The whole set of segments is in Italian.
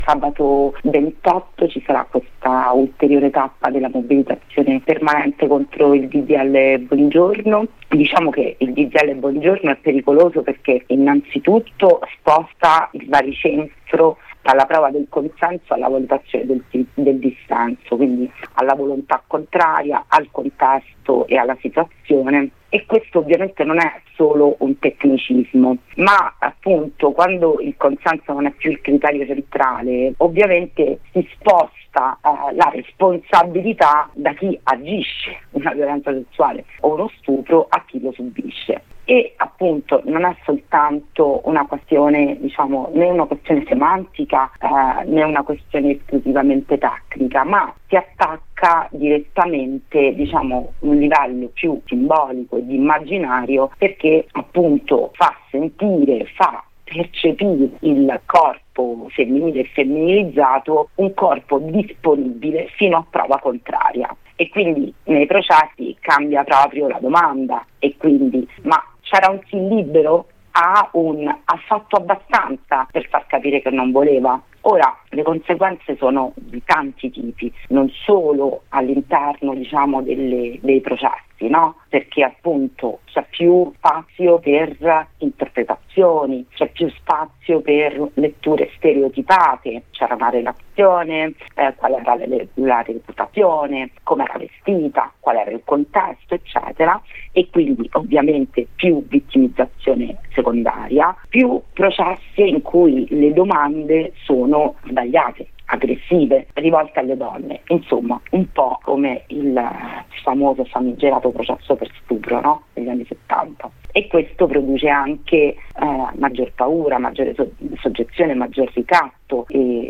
Sabato 28 ci sarà questa ulteriore tappa della mobilitazione permanente contro il DDL Buongiorno. Diciamo che il DDL Buongiorno è pericoloso perché innanzitutto sposta il baricentro dalla prova del consenso alla valutazione del dissenso, quindi alla volontà contraria, al contesto e alla situazione. E questo ovviamente non è solo un tecnicismo, ma appunto quando il consenso non è più il criterio centrale, ovviamente si sposta la responsabilità da chi agisce una violenza sessuale o uno stupro a chi lo subisce. E appunto non è soltanto una questione, né una questione semantica né una questione esclusivamente tecnica, ma si attacca direttamente un livello più simbolico e di immaginario, perché appunto fa percepire il corpo femminile e femminilizzato un corpo disponibile fino a prova contraria. E quindi nei processi cambia proprio la domanda, e quindi ma c'era un sì libero? Ha fatto abbastanza per far capire che non voleva? Ora, le conseguenze sono di tanti tipi, non solo all'interno dei processi, no? Perché appunto c'è più spazio per interpretazioni, c'è più spazio per letture stereotipate, c'era una relazione, qual era la reputazione, come era vestita, qual era il contesto, eccetera, e quindi ovviamente più vittimizzazione secondaria, più processi in cui le domande sono sbagliate, aggressive, rivolte alle donne, insomma un po' come il famoso famigerato processo per stupro, no? Negli anni 70. E questo produce anche maggior paura, maggiore soggezione, maggior ricatto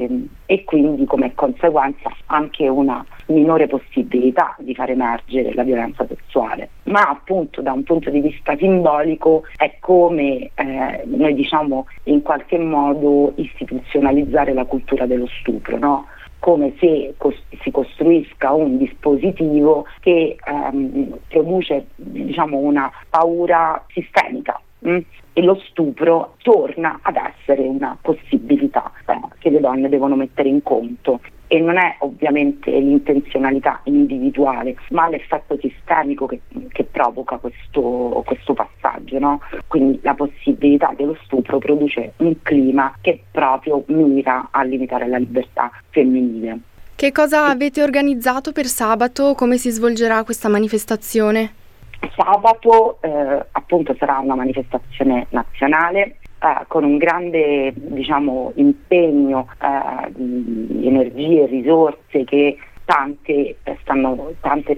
e quindi come conseguenza anche una minore possibilità di far emergere la violenza sessuale. Ma appunto da un punto di vista simbolico è come noi in qualche modo istituzionalizzare la cultura dello stupro, no? Come se si costruisca un dispositivo che produce una paura sistemica, e lo stupro torna ad essere una possibilità che le donne devono mettere in conto. E non è ovviamente l'intenzionalità individuale, ma l'effetto sistemico che provoca questo passaggio, no? Quindi la possibilità dello stupro produce un clima che proprio mira a limitare la libertà femminile. Che cosa avete organizzato per sabato? Come si svolgerà questa manifestazione? Sabato appunto sarà una manifestazione nazionale con un grande impegno di energie e risorse che tante stanno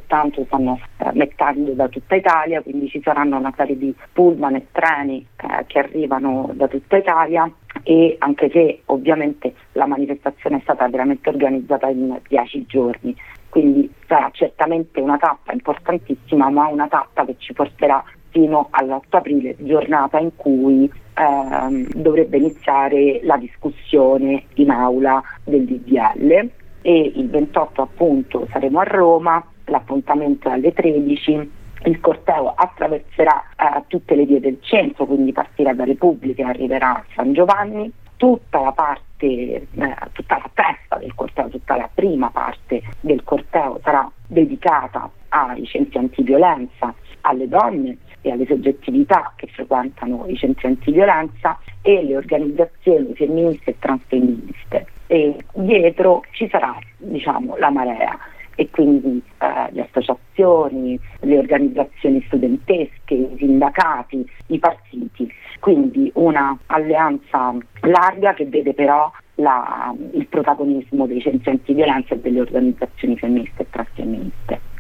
mettendo da tutta Italia, quindi ci saranno una serie di pullman e treni che arrivano da tutta Italia, e anche se ovviamente la manifestazione è stata veramente organizzata in 10 giorni, quindi sarà certamente una tappa importantissima, ma una tappa che ci porterà fino all'8 aprile, giornata in cui dovrebbe iniziare la discussione in aula del DDL, e il 28 appunto saremo a Roma, l'appuntamento è alle 13. Il corteo attraverserà tutte le vie del centro, quindi partirà da Repubblica e arriverà a San Giovanni. Tutta la testa del corteo, tutta la prima parte del corteo sarà dedicata ai centri antiviolenza, alle donne e alle soggettività che frequentano i centri antiviolenza e le organizzazioni femministe e transfemministe. E dietro ci sarà la marea, e quindi le associazioni, le organizzazioni studentesche, i sindacati, i partiti, quindi una alleanza larga che vede però il protagonismo dei centri antiviolenza e delle organizzazioni femministe e transfemministe.